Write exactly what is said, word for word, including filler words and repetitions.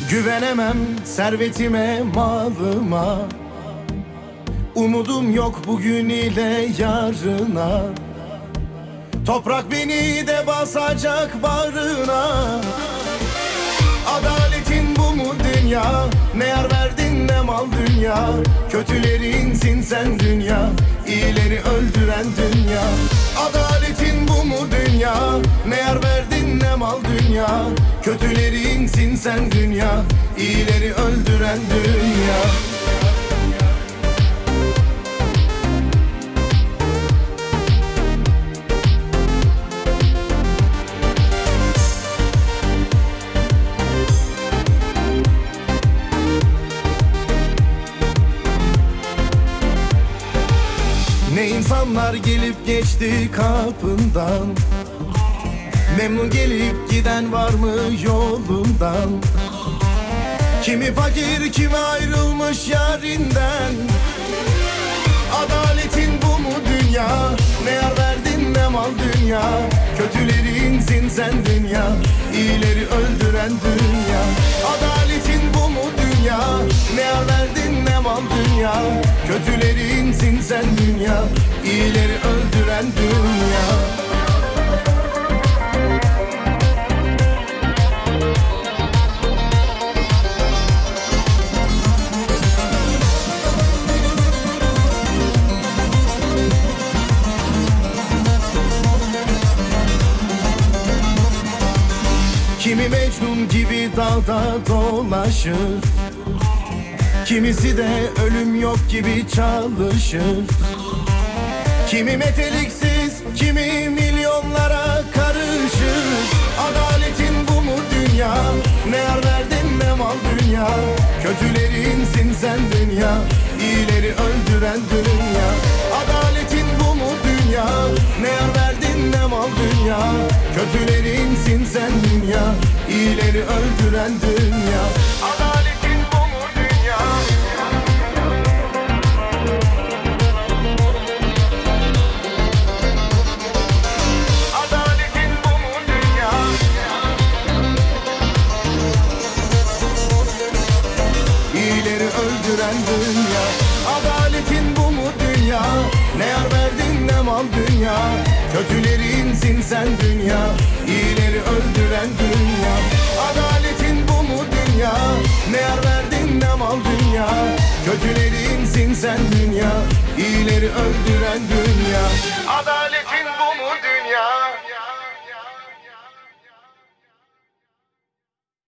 Güvenemem servetime, malıma. Umudum yok bugün ile yarına. Toprak beni de basacak bağrına. Adaletin bu mu dünya? Ne yar verdin ne mal dünya. Kötülerinsin sen dünya, iyileri öldüren dünya. Adaletin bu mu dünya? Ne yar verdin ne mal dünya. Kötülerinsin sen dünya, iyileri öldüren dünya. Ne insanlar gelip geçti kapından. Memnun gelip giden var mı yolundan? Kimi fakir kimi ayrılmış yarinden. Adaletin bu mu dünya? Ne yar verdin ne mal dünya. Kötülerinsin sen dünya, iyileri öldüren dünya. Adaletin bu mu dünya? Ne yar verdin ne mal dünya. Kötülerinsin sen dünya, iyileri öldüren dünya. Kimi Mecnun gibi dağda dolaşır, kimisi de ölüm yok gibi çalışır. Kimi meteliksiz, kimi milyonlara karışır. Adaletin bu mu dünya? Ne yar verdin ne mal dünya. Kötülerinsin sen dünya, iyileri öldüren dünya. Adaletin bu mu dünya? Ne yar verdin ne mal dünya. Kötülerinsin sen dünya, iyileri öldüren dünya. Adaletin bu mu dünya? Adaletin bu mu dünya? İyileri öldüren dünya. Adaletin bu mu dünya? Ne yar verdin ne mal dünya. Kötülerinsin sen dünya, iyileri öldüren dünya. Adaletin bu mu dünya? Ne yar verdin ne mal dünya. Kötülerinsin sen dünya, iyileri öldüren dünya. Adalet